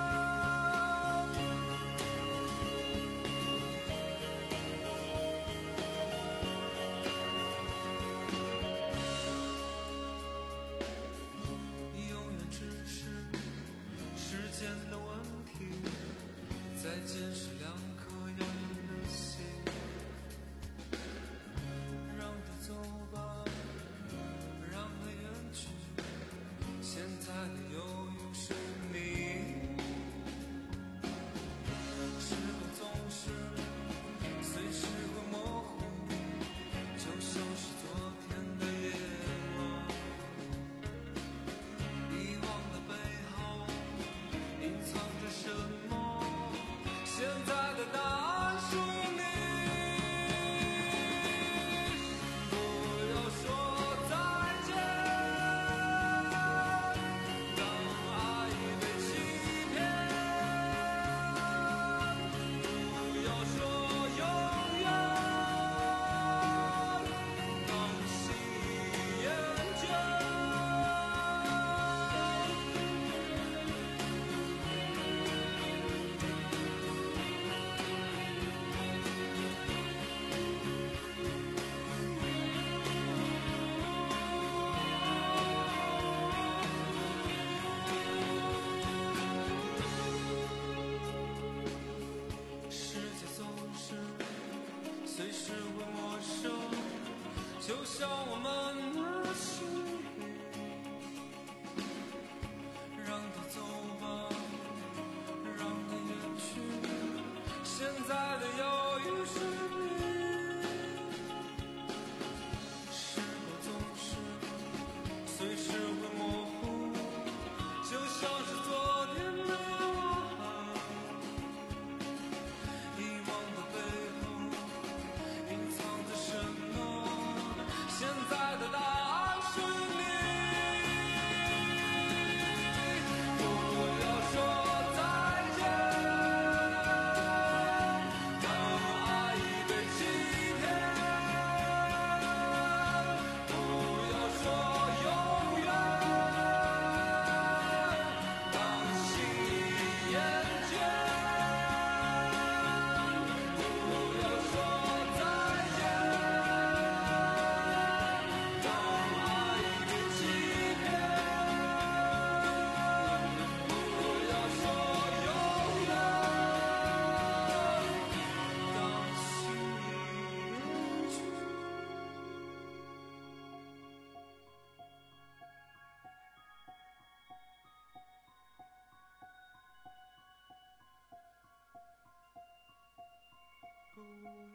永远只是时间的问题，再见是两颗遥远的心，让它走吧，让它远去，现在的犹豫是你。时光总是随时会模糊，就像是昨天的夜晚。遗忘的背后隐藏着什么？现在的答案属于你。不要说再见，当爱已被欺骗。不要说永远，当心已厌倦。世界总是随时会陌生，就像我们的心。让它走吧，让它远去，现在的犹豫是你。时光总是随时会模糊，就像是昨天的我。遗忘的背后隐藏着什么？现在的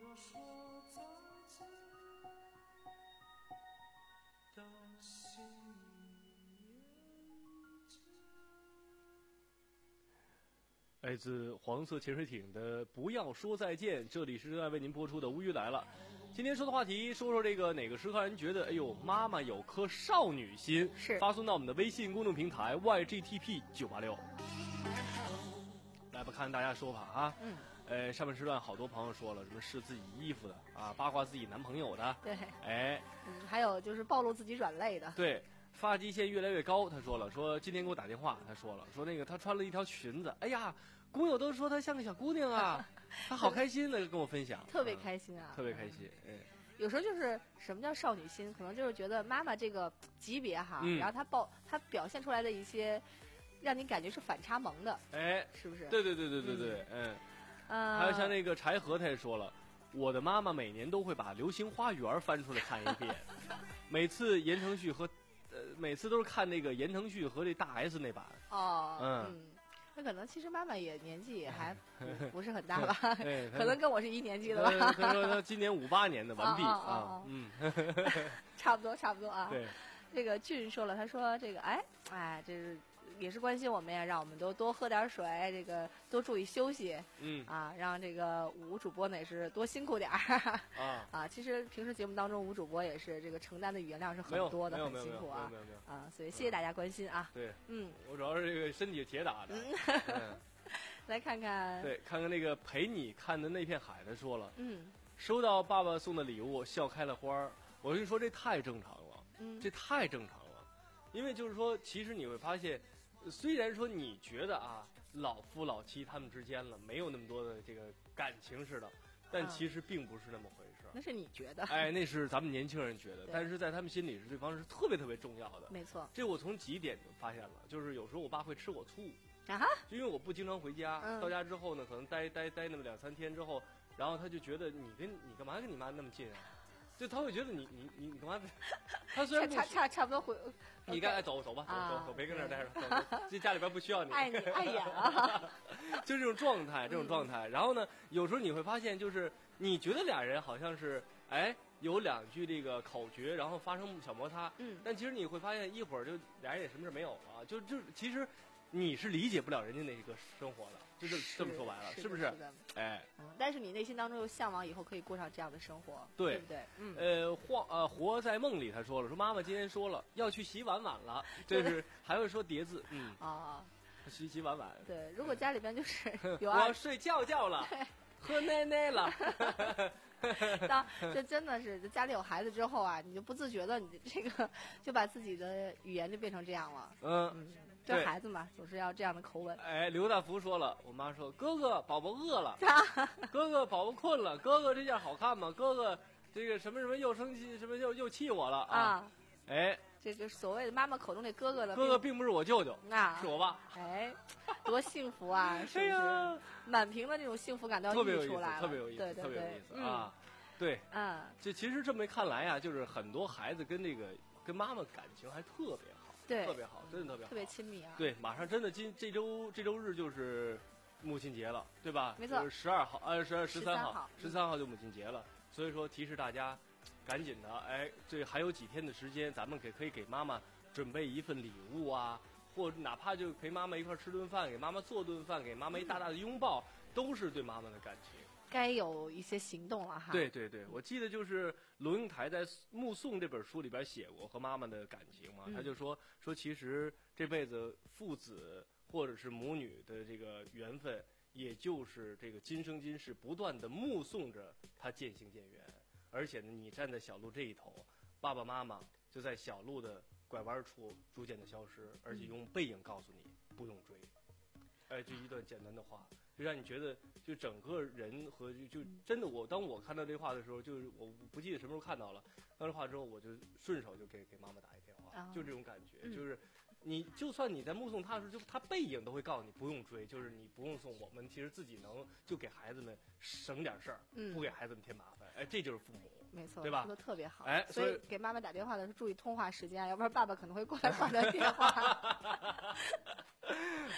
来自黄色潜水艇的不要说再见，这里是正在为您播出的乌鱼来了。今天说的话题，说说这个哪个时刻让人觉得哎呦妈妈有颗少女心， 是发送到我们的微信公众平台 Y G T P 九八六。来吧，看大家说法啊。 嗯。 呃，上半时段好多朋友说了，什么试自己衣服的啊，八卦自己男朋友的。 对。 哎。 嗯，还有就是暴露自己软肋的。 对。发际线越来越高，他说了，说今天给我打电话，他说了，说那个他穿了一条裙子，哎呀，工友都说她像个小姑娘啊，他好开心的跟我分享， 特别开心啊， 特别开心。哎， 有时候就是什么叫少女心，可能就是觉得妈妈这个级别哈， 嗯、 然后她报她表现出来的一些，让你感觉是反差萌的， 哎， 是不是？ 对对对对对对，嗯， 嗯， 还有像那个柴禾他也说了，我的妈妈每年都会把《流星花园》翻出来看一遍，每次言承旭和。呃，每次都是看那个言承旭和这大 S 那版。 哦， 嗯， 嗯那可能其实妈妈也年纪也还不不是很大吧， 哎、 可能跟我是一年级的吧。 他说他今年五八年的完毕啊， 啊，嗯， 差不多差不多啊。 对， 这个俊说了，他说这个哎哎，这是也是关心我们呀，让我们都多喝点水，这个多注意休息。 嗯啊，让这个吴主播呢也是多辛苦点儿啊啊。其实平时节目当中，吴主播也是这个承担的语言量是很多的，很辛苦啊。 没有没有没有啊，所以谢谢大家关心啊。 对， 嗯， 我主要是这个身体铁打的。嗯， 来看看， 对，看看那个陪你看的那片海的说了， 嗯， 收到爸爸送的礼物，笑开了花儿。我跟你说，这太正常了， 嗯， 这太正常了，因为就是说，其实你会发现。虽然说你觉得啊，老夫老妻他们之间了没有那么多的这个感情似的，但其实并不是那么回事。 那是你觉得？ 哎，那是咱们年轻人觉得，但是在他们心里是对方是特别特别重要的。 没错。 这我从几点就发现了，就是有时候我爸会吃我醋啊， 就因为我不经常回家， 嗯、 到家之后呢，可能待待待那么两三天之后，然后他就觉得你跟你干嘛跟你妈那么近啊？就他会觉得你你你你干嘛？他虽然不差差差不多回， 你该走走吧，走走走，别跟这儿待着，这家里边不需要你。 爱你爱眼啊， 就这种状态，这种状态。然后呢，有时候你会发现，就是你觉得俩人好像是哎有两句这个口诀，然后发生小摩擦， 嗯， 但其实你会发现一会儿就俩人也什么事没有了，就就其实你是理解不了人家那个生活的。就是这么说白了，是不是？ 是的， 哎、 嗯，但是你内心当中又向往以后可以过上这样的生活， 对， 对不对？嗯， 呃，活呃活在梦里，他说了，说妈妈今天说了要去洗碗碗了，这是还会说叠字，嗯啊， 洗洗碗碗。 对，如果家里边就是有我要睡觉觉了，喝奶奶了。 当这真的是家里有孩子之后啊，你就不自觉的，你这个就把自己的语言就变成这样了， 嗯。 嗯这孩子嘛，总是要这样的口吻。 哎，刘大福说了，我妈说：“哥哥，宝宝饿了。哥哥，宝宝困了。哥哥，这件好看吗？哥哥，这个什么什么又生气，什么又又气我了啊？” 啊哎， 这个所谓的妈妈口中的哥哥呢， 哥哥并不是我舅舅， 啊， 是我爸。 哎，多幸福啊！是不是？哎、满屏的那种幸福感都要溢出来了， 特别有意思， 对对对， 特别有意思嗯、 啊！对， 嗯， 这其实这么一看来呀，就是很多孩子跟这个跟妈妈感情还特别好。 对， 特别好，真的特别好， 特别亲密啊！ 对，马上真的今这周这周日就是母亲节了，对吧？ 没错， 十二号，呃，十二十三号， 十三号就母亲节了，所以说提示大家，赶紧的，哎，这还有几天的时间，咱们给可以给妈妈准备一份礼物啊，或哪怕就陪妈妈一块吃顿饭，给妈妈做顿饭，给妈妈一大大的拥抱，都是对妈妈的感情。 该有一些行动了哈。 对对对，我记得就是龙应台在《目送》这本书里边写过和妈妈的感情嘛， 嗯、 他就说说其实这辈子父子或者是母女的这个缘分，也就是这个今生今世不断的目送着他渐行渐远，而且呢，你站在小路这一头，爸爸妈妈就在小路的拐弯处逐渐的消失，而且用背影告诉你不用追。哎，就一段简单的话。就让你觉得，就整个人和就就真的我，当我看到这话的时候，就是我不记得什么时候看到了，看到这话之后，我就顺手就给给妈妈打一电话， 哦、 就这种感觉， 嗯、 就是你就算你在目送他的时候，就他背影都会告诉你不用追，就是你不用送，我们其实自己能就给孩子们省点事儿， 嗯、 不给孩子们添麻烦，哎，这就是父母。 没错， 对吧？ 说的特别好。 哎， 所以给妈妈打电话的时候注意通话时间，要不然爸爸可能会过来挂断电话。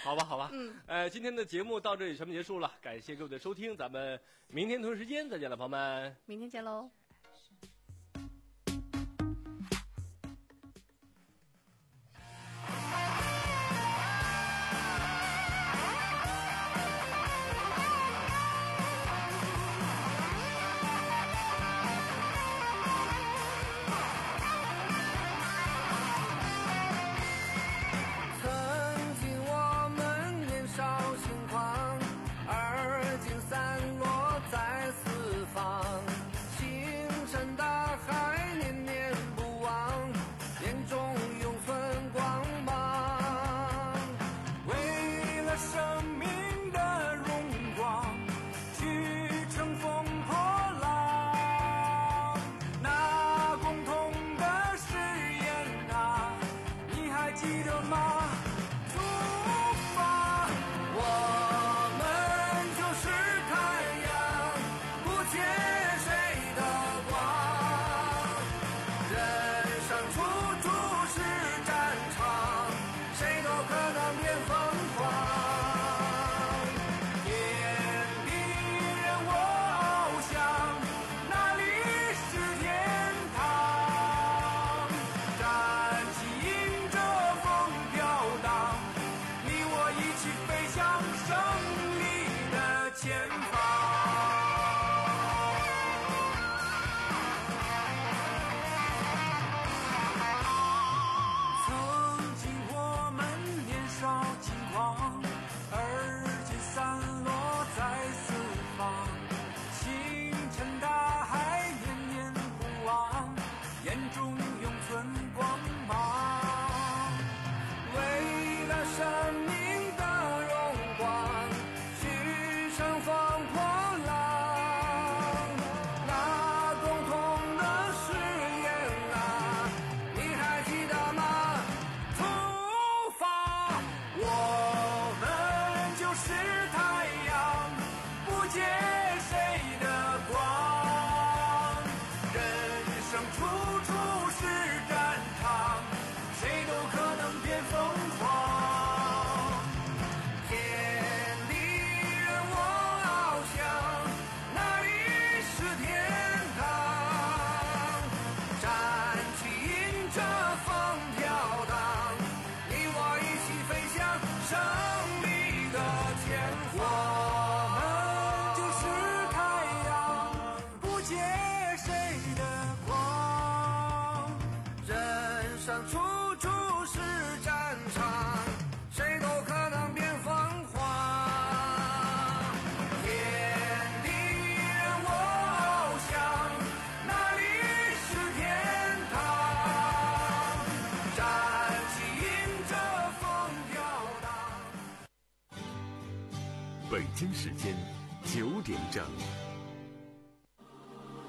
好吧，好吧， 嗯， 呃，今天的节目到这里全部结束了，感谢各位的收听，咱们明天同一时间再见了，朋友们， 明天见喽。 北京时间九点整。